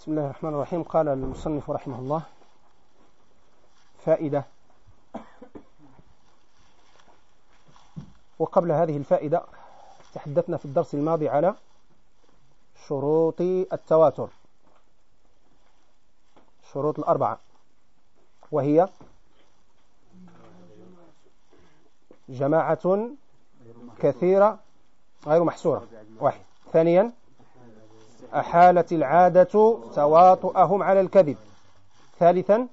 بسم الله الرحمن الرحيم. قال المصنف رحمه الله: فائدة. وقبل هذه الفائدة تحدثنا في الدرس الماضي على شروط التواتر، شروط الأربعة، وهي جماعة كثيرة غير محصورة، واحد. ثانيا أحالت العادة تواطؤهم على الكذب. ثالثا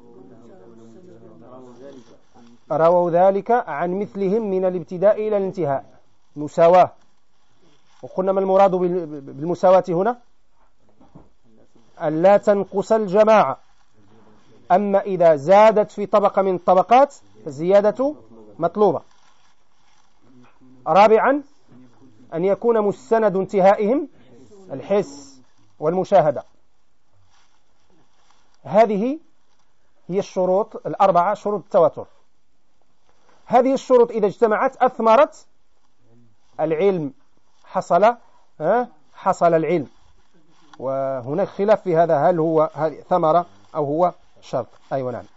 رووا ذلك عن مثلهم من الابتداء إلى الانتهاء، مساواة. وقلنا ما المراد بالمساواة هنا؟ أن لا تنقص الجماعة، أما إذا زادت في طبقة من الطبقات فالزيادة مطلوبة. رابعا أن يكون مستند انتهائهم الحس والمشاهدة. هذه هي الشروط الأربعة، شروط التواتر. هذه الشروط إذا اجتمعت أثمرت العلم، حصل العلم. وهناك خلاف في هذا، هل هو ثمرة أو هو شرط؟ أيوة نعم.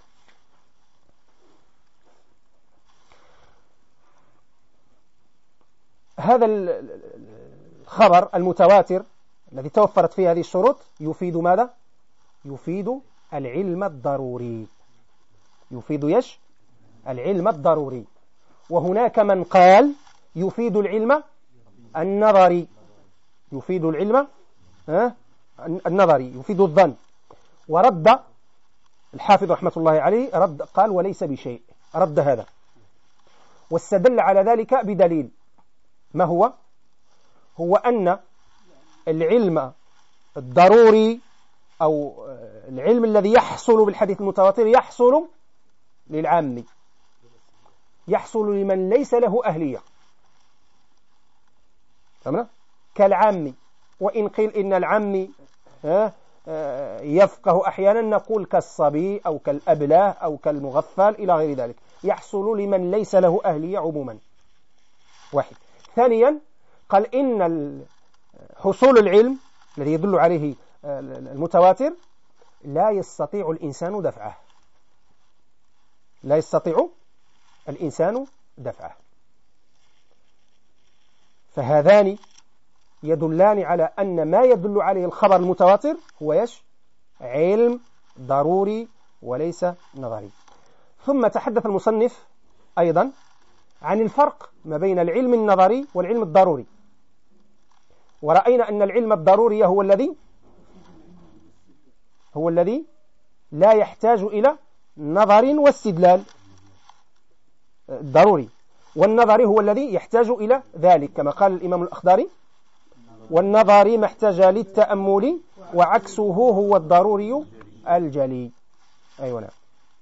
هذا الخبر المتواتر الذي توفرت فيه هذه الشروط يفيد ماذا؟ يفيد العلم الضروري، يفيد العلم الضروري. وهناك من قال يفيد العلم النظري، يفيد العلم النظري، يفيد الظن. ورد الحافظ رحمة الله عليه، قال وليس بشيء، رد هذا واستدل على ذلك بدليل. ما هو أن العلم الضروري أو العلم الذي يحصل بالحديث المتواتر يحصل للعام، يحصل لمن ليس له أهلية، فهمنا؟ كالعام. وإن قيل إن العام يفقه أحيانا، نقول كالصبي أو كالأبله أو كالمغفل إلى غير ذلك، يحصل لمن ليس له أهلية عموما. واحد. ثانيا قال إن حصول العلم الذي يدل عليه المتواتر لا يستطيع الإنسان دفعه، لا يستطيع الإنسان دفعه. فهذان يدلان على أن ما يدل عليه الخبر المتواتر هو علم ضروري وليس نظري. ثم تحدث المصنف أيضا عن الفرق ما بين العلم النظري والعلم الضروري، ورأينا أن العلم الضروري هو الذي لا يحتاج إلى نظر واستدلال ضروري، والنظري هو الذي يحتاج إلى ذلك، كما قال الإمام الأخضري: والنظري ما احتاج للتأمل وعكسه هو الضروري الجلي. أيوة نعم.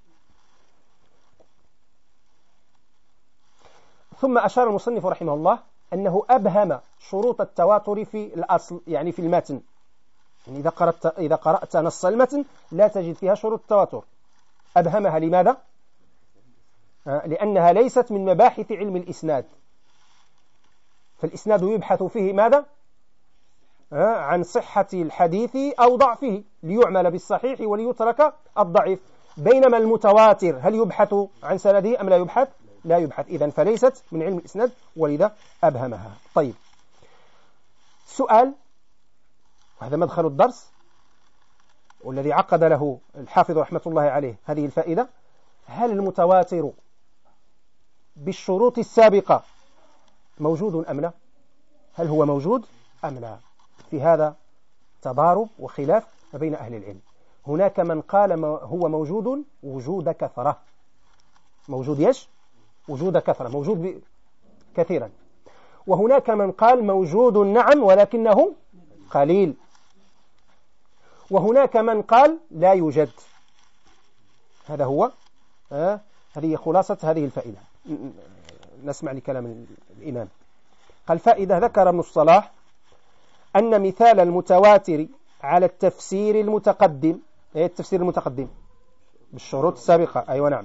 ثم أشار المصنف رحمه الله أنه أبهم شروط التواتر في الأصل، يعني في المتن. يعني إذا قرأت نص المتن لا تجد فيها شروط التواتر. أبهمها لماذا؟ لأنها ليست من مباحث علم الإسناد، فالإسناد يبحث فيه ماذا؟ عن صحة الحديث أو ضعفه، ليعمل بالصحيح وليترك الضعيف. بينما المتواتر هل يبحث عن سنده أم لا يبحث؟ لا يبحث. إذن فليست من علم الإسناد، ولذا أبهمها. طيب، سؤال، وهذا مدخل الدرس والذي عقد له الحافظ رحمة الله عليه هذه الفائدة: هل المتواتر بالشروط السابقة موجود أم لا؟ هل هو موجود أم لا؟ في هذا تضارب وخلاف ما بين أهل العلم. هناك من قال هو موجود وجود كثرة، موجود وجود كثرة، موجود كثيرا. وهناك من قال موجود نعم ولكنه قليل. وهناك من قال لا يوجد. هذا هو هذه خلاصة هذه الفائدة. نسمع لكلام الإمام. قال: فائدة. ذكر ابن الصلاح أن مثال المتواتر على التفسير المتقدم، التفسير المتقدم بالشروط السابقة، أيوة نعم،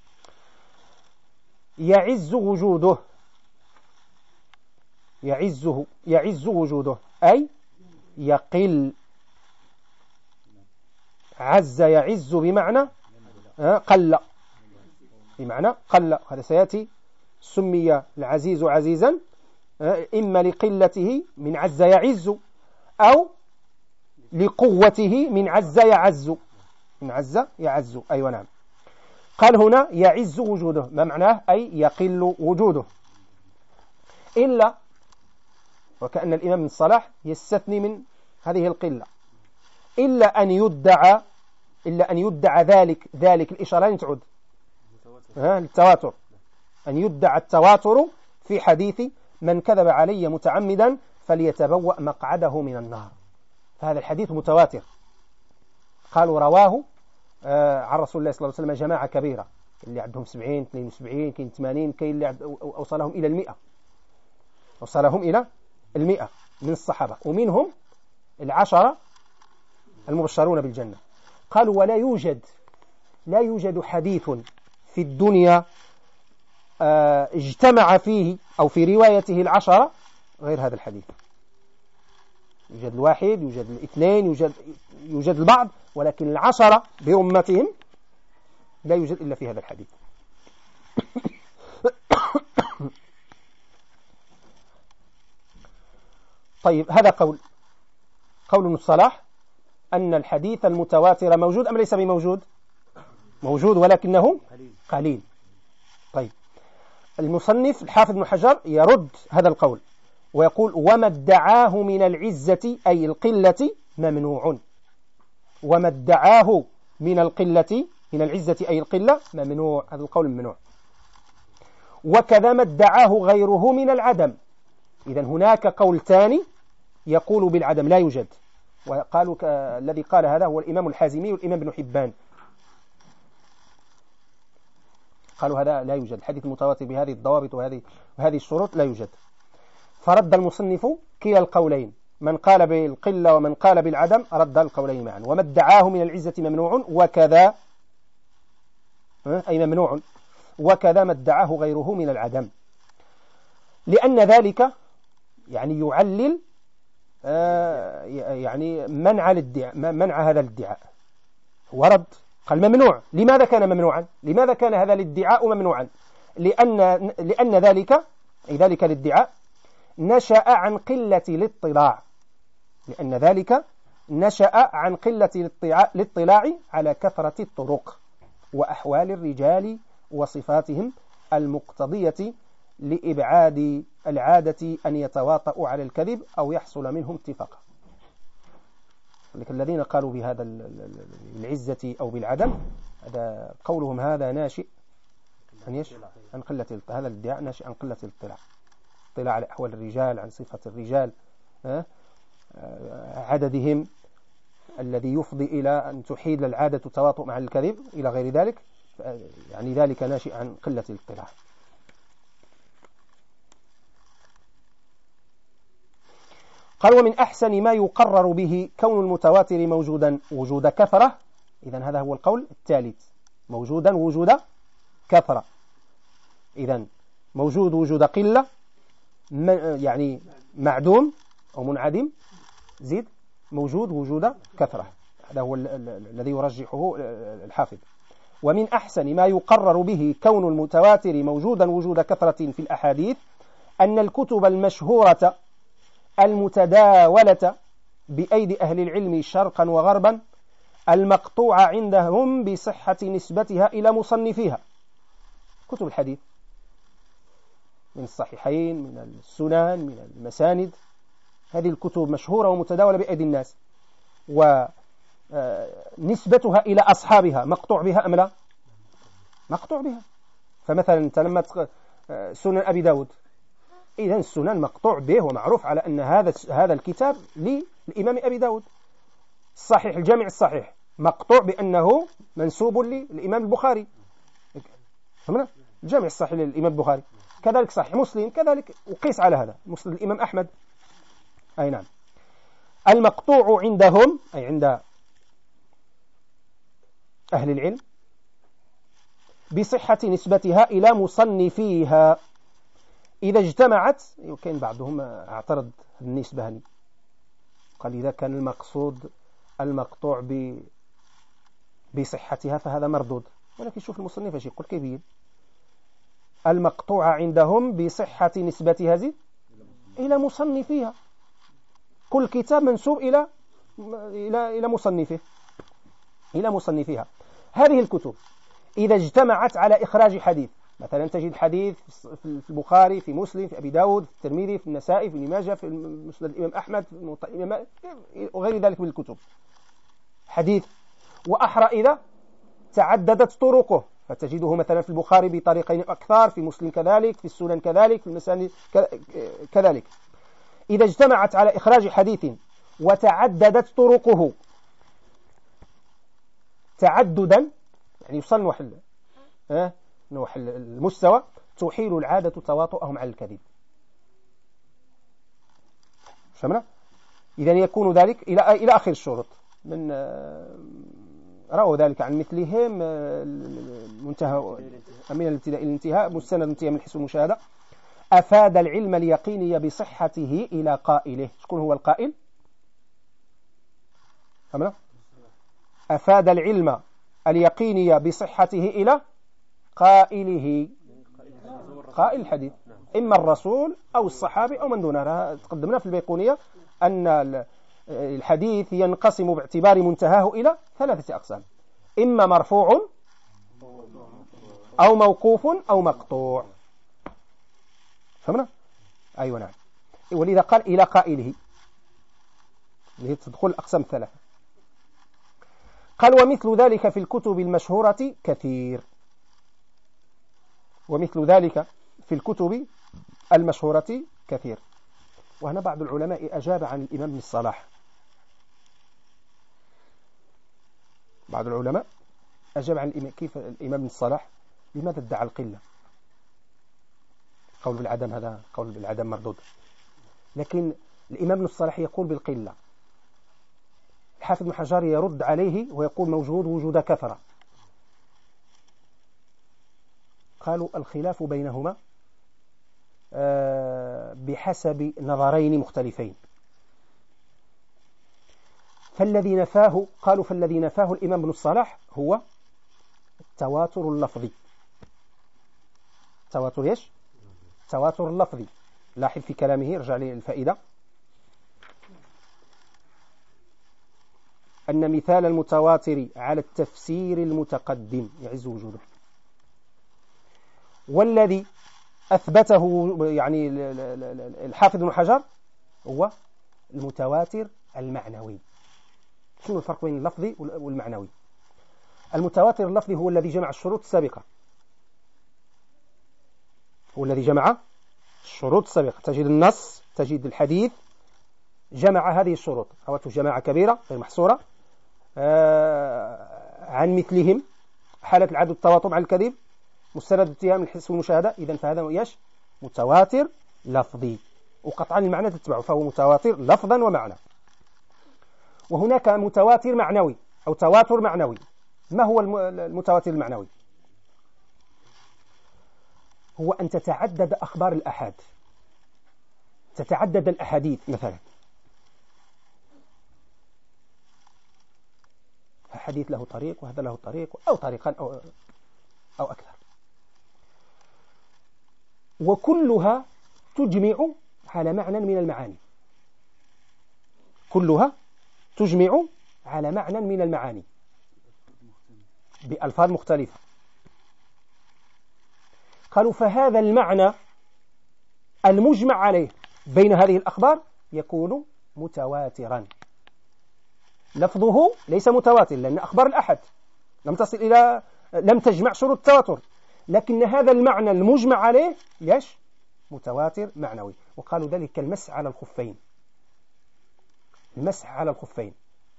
يعز وجوده، يعز وجوده، أي يقل عز يعز بمعنى قل، بمعنى قل. هذا سيأتي. سمي العزيز عزيزا إما لقلته من عز يعز، أو لقوته من عز يعز، من عز يعز. أيوة نعم. قال هنا يعز وجوده، ما معناه؟ أي يقل وجوده. إلا، وكأن الإمام بن الصلاح يستثني من هذه القلة، إلا أن يدعى ذلك الإشارة تعود للتواتر، أن يدعى التواتر في حديث من كذب علي متعمدا فليتبوأ مقعده من النار. فهذا الحديث متواتر. قالوا رواه عن رسول الله صلى الله عليه وسلم جماعة كبيرة، اللي عندهم 70 72 كاين 80 كاين اللي أوصلهم إلى 100، وصلهم إلى 100 من الصحابة، ومنهم 10 المبشرون بالجنة. قالوا ولا يوجد حديث في الدنيا اجتمع فيه أو في روايته 10 غير هذا الحديث. يوجد الواحد، يوجد الاثنين، يوجد البعض، ولكن 10 برمتهم لا يوجد إلا في هذا الحديث. طيب، هذا قول ابن الصلاح أن الحديث المتواتر موجود أم ليس بموجود؟ موجود ولكنه قليل. طيب، المصنف الحافظ بن حجر يرد هذا القول ويقول وما ادعاه من العزة أي القلة ممنوع. وما ادعاه من العزة أي القلة ممنوع، هذا القول ممنوع. وكذا ما ادعاه غيره من العدم. إذن هناك قول ثاني يقول بالعدم لا يوجد، وقالوا الذي قال هذا هو الإمام الحازمي والإمام ابن حبان، قالوا هذا لا يوجد، الحديث المتواتر بهذه الضوابط وهذه الشروط لا يوجد. فرد المصنف كلا القولين، من قال بالقلة ومن قال بالعدم رد القولين معا. وما ادعاه من العزة ممنوع، وكذا أي ممنوع، وكذا ما ادعاه غيره من العدم، لأن ذلك يعني يعلل يعني منع هذا الادعاء. ورد قال ممنوع. لماذا كان ممنوعا؟ لماذا كان هذا الادعاء ممنوعا؟ لأن ذلك الادعاء نشأ عن قلة الاطلاع، لأن ذلك نشأ عن قلة الاطلاع على كثرة الطرق وأحوال الرجال وصفاتهم المقتضية لإبعاد العادة أن يتواطؤوا على الكذب أو يحصل منهم اتفاق. لكن الذين قالوا بهذا العزة أو بالعدم، هذا قولهم هذا ناشئ عن قلة الاطلاع. هذا الادعاء ناشئ عن قلة الاطلاع، اطلاع على أحوال الرجال، عن صفة الرجال، عددهم الذي يفضي إلى أن تحيل العادة تواطؤ مع الكذب إلى غير ذلك، يعني ذلك ناشئ عن قلة الاطلاع. قال ومن أحسن ما يقرر به كون المتواتر موجودا وجود كثرة. إذن هذا هو القول الثالث، موجودا وجود كثرة. إذن موجود وجود قلة، يعني معدوم أو منعدم، زيد موجود وجود كثرة. هذا هو الذي يرجحه الحافظ. ومن أحسن ما يقرر به كون المتواتر موجودا وجود كثرة في الأحاديث أن الكتب المشهورة المتداولة بأيدي أهل العلم شرقا وغربا المقطوعة عندهم بصحة نسبتها إلى مصنفيها، كتب الحديث من الصحيحين، من السنن، من المساند، هذه الكتب مشهورة ومتداولة بأيدي الناس، ونسبتها إلى أصحابها مقطوع بها أم لا؟ مقطوع بها. فمثلا أنت لما سنن أبي داود، إذن السنن مقطوع به ومعروف على أن هذا الكتاب للإمام أبي داود. الصحيح، الجامع الصحيح، مقطوع بأنه منسوب للإمام البخاري، فهمنا؟ الجامع الصحيح للإمام البخاري. كذلك صحيح مسلم، كذلك وقيس على هذا مسلم الإمام أحمد. أي نعم. المقطوع عندهم أي عند أهل العلم بصحة نسبتها إلى مصنفيها إذا اجتمعت. وكان بعضهم اعترض النسبة هني، قال إذا كان المقصود المقطوع بصحتها فهذا مردود. ولكن شوف المصنف ايش يقول كيبين المقطوعة عندهم بصحة نسبتها إلى مصنفيها، كل كتاب منسوب إلى مصنفه إلى مصنفها. هذه الكتب إذا اجتمعت على إخراج حديث، مثلا تجد حديث في البخاري، في مسلم، في أبي داود، في الترمذي، في النسائي، في ابن ماجه، في مسند الإمام أحمد، في الموطأ الإمام وغير ذلك من الكتب، حديث وأحرى إذا تعددت طرقه، فتجده مثلا في البخاري بطريقين أكثر، في مسلم كذلك، في السنن كذلك، في المسانيد كذلك. إذا اجتمعت على إخراج حديث وتعددت طرقه تعددا، يعني يوصل نوح المستوى، تحيل العادة تواطؤهم على الكذب. فهمنا؟ إذن يكون ذلك إلى آخر الشروط من رأوا ذلك عن مثلهم منتهى من الابتداء إلى الانتهاء، مستند انتهى من حيث المشاهدة. أفاد العلم اليقيني بصحته إلى قائله. شكون هو القائل؟ فهمنا؟ أفاد العلم اليقيني بصحته إلى قائله، قائل الحديث، إما الرسول أو الصحابي أو من دونه. تقدمنا في البيقونية أن الحديث ينقسم باعتبار منتهاه إلى 3 أقسام: إما مرفوع أو موقوف أو مقطوع. فهمنا؟ أيوة نعم. ولذا قال إلى قائله، اللي تدخل الأقسام 3. قال ومثل ذلك في الكتب المشهورة كثير. ومثل ذلك في الكتب المشهورة كثير. وهنا بعض العلماء أجاب عن الإمام ابن الصلاح. بعض العلماء أجاب عن كيف الإمام ابن الصلاح لماذا ادعى القلة؟ قول بالعدم، هذا قول بالعدم مردود، لكن الإمام ابن الصلاح يقول بالقلة. الحافظ بن حجر يرد عليه ويقول موجود وجود كثرة. قالوا الخلاف بينهما بحسب نظرين مختلفين. فالذي نفاه، قالوا فالذي نفاه الإمام ابن الصلاح هو التواتر اللفظي. تواتر ايش؟ تواتر اللفظي. لاحظ في كلامه، ارجع لي الفائدة، أن مثال المتواتر على التفسير المتقدم يعز وجوده. والذي أثبته يعني الحافظ بن حجر هو المتواتر المعنوي. شنو الفرق بين اللفظي والمعنوي؟ المتواتر اللفظي هو الذي جمع الشروط السابقة، هو الذي جمع الشروط السابقة. تجد النص، تجد الحديث جمع هذه الشروط، روته جماعة كبيرة غير محصورة عن مثلهم، حالة العدد التواطؤ على الكذب، مستند اتهام الحس والمشاهدة. إذن فهذا ايش؟ متواتر لفظي، وقطعا المعنى تتبعه، فهو متواتر لفظا ومعنى. وهناك متواتر معنوي أو تواتر معنوي. ما هو المتواتر المعنوي؟ هو أن تتعدد أخبار الأحاد، تتعدد الأحاديث، مثلا حديث له طريق وهذا له طريق أو طريقان أو أكثر، وكلها تجمع على معنى من المعاني، كلها تجمع على معنى من المعاني بألفاظ مختلفة. قالوا فهذا المعنى المجمع عليه بين هذه الأخبار يكون متواترا. لفظه ليس متواتر لأن أخبار الأحد لم تجمع شروط التواتر، لكن هذا المعنى المجمع عليه ليش؟ متواتر معنوي. وقالوا ذلك المسح على الخفين، المسح على الخفين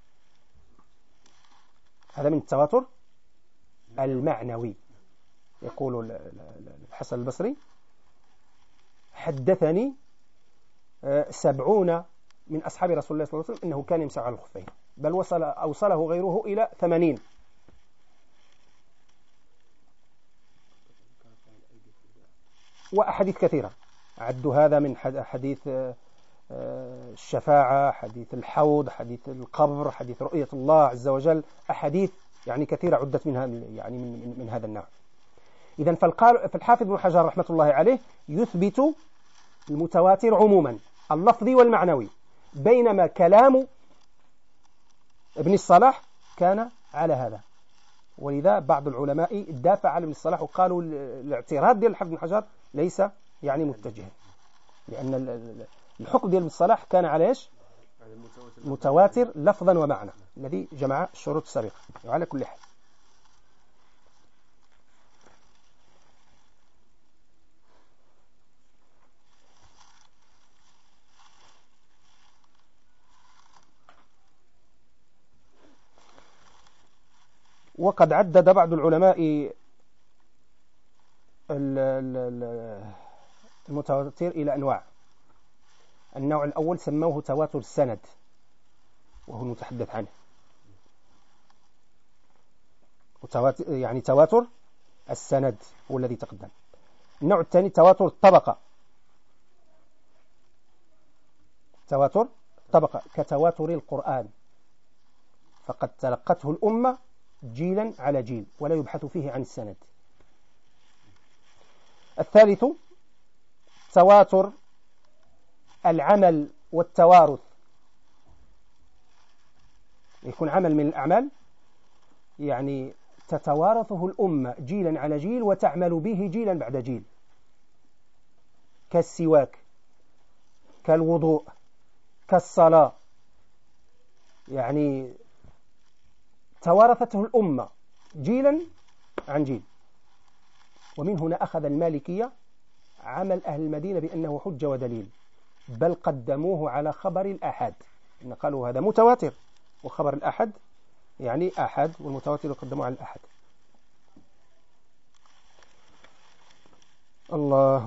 هذا من التواتر المعنوي. يقول الحسن البصري حدثني 70 من أصحاب رسول الله صلى الله عليه وسلم أنه كان يمسح على الخفين، بل أوصله غيره إلى 80. وأحاديث كثيرة عدوا هذا من حديث الشفاعة، حديث الحوض، حديث القبر، حديث رؤية الله عز وجل، أحاديث يعني كثيرة عدت منها يعني من هذا النوع. إذن فالحافظ ابن حجر رحمة الله عليه يثبت المتواتر عموما اللفظي والمعنوي، بينما كلام ابن الصلاح كان على هذا. ولذا بعض العلماء دافع على ابن الصلاح وقالوا الاعتراض ديال الحافظ ابن حجر ليس يعني متجها، لأن الحكم ديال ابن الصلاح كان على ايش؟ متواتر لفظا ومعنى، الذي جمع الشروط السابقة. وعلى كل حال وقد عدد بعض العلماء المتواتر إلى أنواع. النوع الأول سموه تواتر السند، وهو المتحدث عنه، يعني تواتر السند هو الذي تقدم. النوع الثاني تواتر الطبقة، تواتر طبقة كتواتر القرآن، فقد تلقته الأمة جيلا على جيل ولا يبحث فيه عن السند. الثالث تواتر العمل والتوارث، يكون عمل من الأعمال يعني تتوارثه الأمة جيلا على جيل وتعمل به جيلا بعد جيل، كالسواك، كالوضوء، كالصلاة، يعني توارثته الأمة جيلا عن جيل. ومن هنا أخذ المالكية عمل أهل المدينة بأنه حجة ودليل، بل قدموه على خبر الأحد، إن قالوا هذا متواتر، وخبر الأحد يعني أحد، والمتواتر يقدموا على الأحد. الله.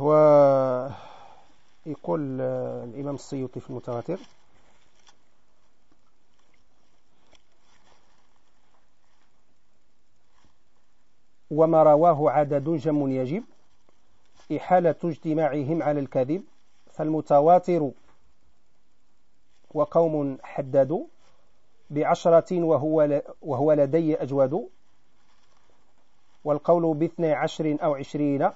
ويقول الإمام السيوطي في المتواتر: وما رواه عدد جم يجب إحالة اجتماعهم على الكذب، فالمتواتر وقوم حددوا ب10 وهو لدي أجود، والقول ب12 أو 20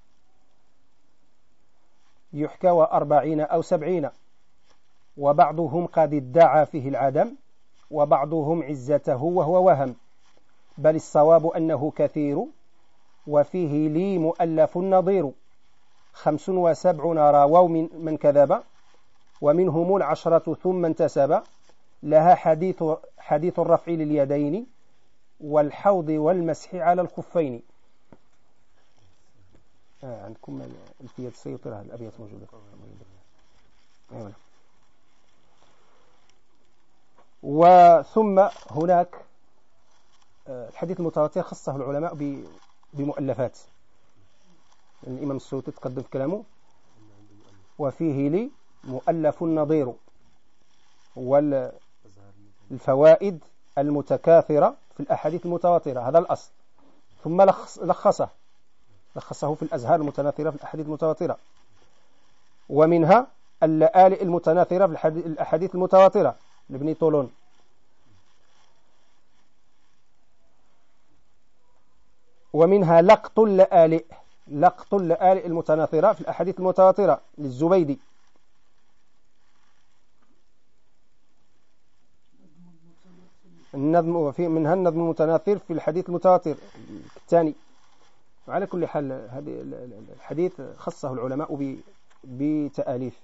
يحكى 40 أو 70، وبعضهم قد ادعى فيه العدم، وبعضهم عزته وهو وهم، بل الصواب أنه كثير، وفيه لي مؤلف نظير، 75 راووا من كذب، ومنهم 10 ثم انتسب، لها حديث الرفع لليدين، والحوض والمسح على الخفين. عندكم الفيات السيوطي، الأبيات موجودة. وثم هناك الحديث المتواتر خصه العلماء بمؤلفات. الإمام السيوطي تقدم في كلامه: وفيه لي مؤلف نظير، والفوائد المتكاثرة في الأحاديث المتواترة، هذا الأصل. ثم لخصه في الأزهار المتناثرة في الأحاديث المتواترة، ومنها اللآلئ المتناثرة في الأحاديث المتواترة لابن طولون. ومنها لقط اللآلئ المتناثرة في الأحاديث المتواترة للزبيدي. منها النظم المتناثر في الحديث المتواتر الثاني. وعلى كل حال هذه الحديث خصه العلماء بتأليف.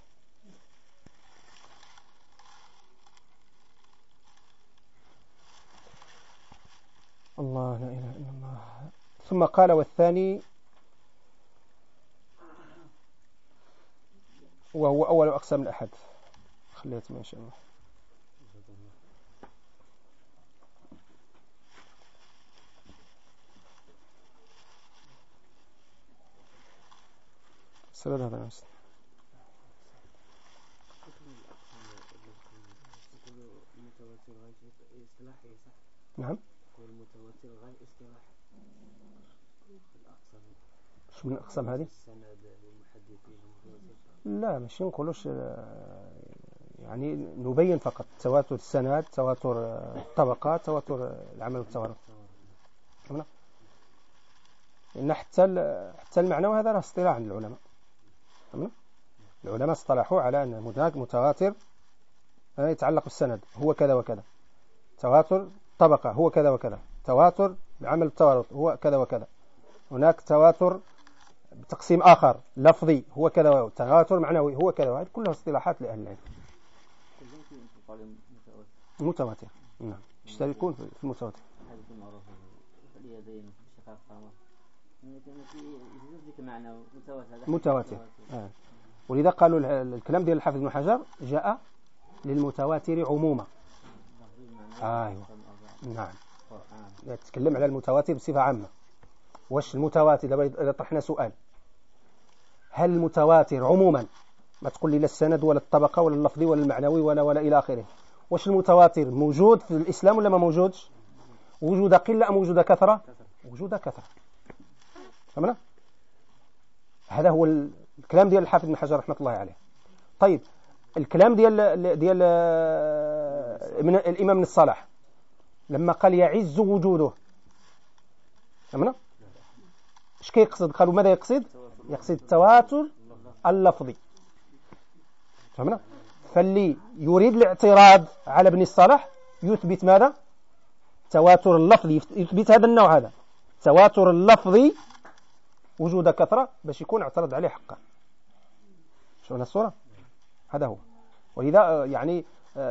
الله، لا إله إلا الله. ثم قال: والثاني وهو أول أقسام الأحد. خليت ما شاء الله. سرد هذا نفسه. نعم. شو من أقسام هذه؟ لا، مش نقولوش، يعني نبين فقط تواتر السند، تواتر الطبقات، تواتر العمل والتوارث. لأن حتى المعنى هذا له اصطلاح عند العلماء. العلماء اصطلحوا على أن هناك متواتر يتعلق بالسند هو كذا وكذا، تواتر طبقة هو كذا وكذا، تواتر بعمل التوارث هو كذا وكذا، هناك تواتر بتقسيم آخر لفظي هو كذا وكذا، تواتر معنوي هو كذا، وهذه كلها اصطلاحات لأهل العلم. متواتر نعم، يشتركون في المتواتر. متواتر ولذا قالوا الكلام ديال الحافظ ابن حجر جاء للمتواتر عموما. أيوة نعم، يتكلم على المتواتر بصفة عامة. واش المتواتر إذا طرحنا سؤال، هل المتواتر عموما، ما تقول لي لا السند ولا الطبقة ولا اللفظي ولا المعنوي ولا إلى آخره، واش المتواتر موجود في الإسلام ولا ما موجودش؟ وجود قلة أم وجود كثرة؟ وجود كثرة. فهمنا؟ هذا هو الكلام ديال الحافظ ابن حجر رحمة الله عليه. طيب الكلام ديال من الإمام ابن الصلاح لما قال يعز وجوده، فهمنا؟ ايش كيقصد؟ قالوا ماذا يقصد؟ يقصد التواتر اللفظي. فهمنا؟ فاللي يريد الاعتراض على ابن الصلاح يثبت ماذا؟ تواتر اللفظي، يثبت هذا النوع، هذا تواتر اللفظي وجود كثرة باش يكون اعترض عليه حقا. شوفنا الصورة، هذا هو. ولذا يعني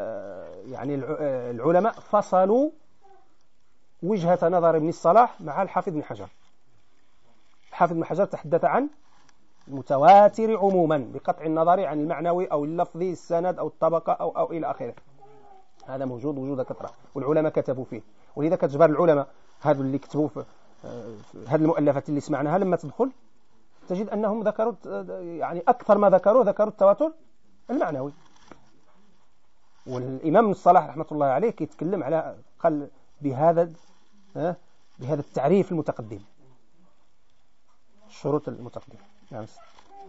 العلماء فصلوا وجهة نظر ابن الصلاح مع الحافظ بن حجر. الحافظ بن حجر تحدث عن المتواتر عموما بقطع النظر عن المعنوي أو اللفظي، السند أو الطبقة أو إلى آخره. هذا موجود وجود كثرة، والعلماء كتبوا فيه. ولذا كتجبر العلماء هذو اللي كتبوا في هذه المؤلفات اللي سمعناها، لما تدخل تجد أنهم ذكروا يعني أكثر ما ذكروا التواتر المعنوي. والإمام الصلاح رحمة الله عليه كيتكلم على قال بهذا التعريف المتقدم، الشروط المتقدمة. نعم.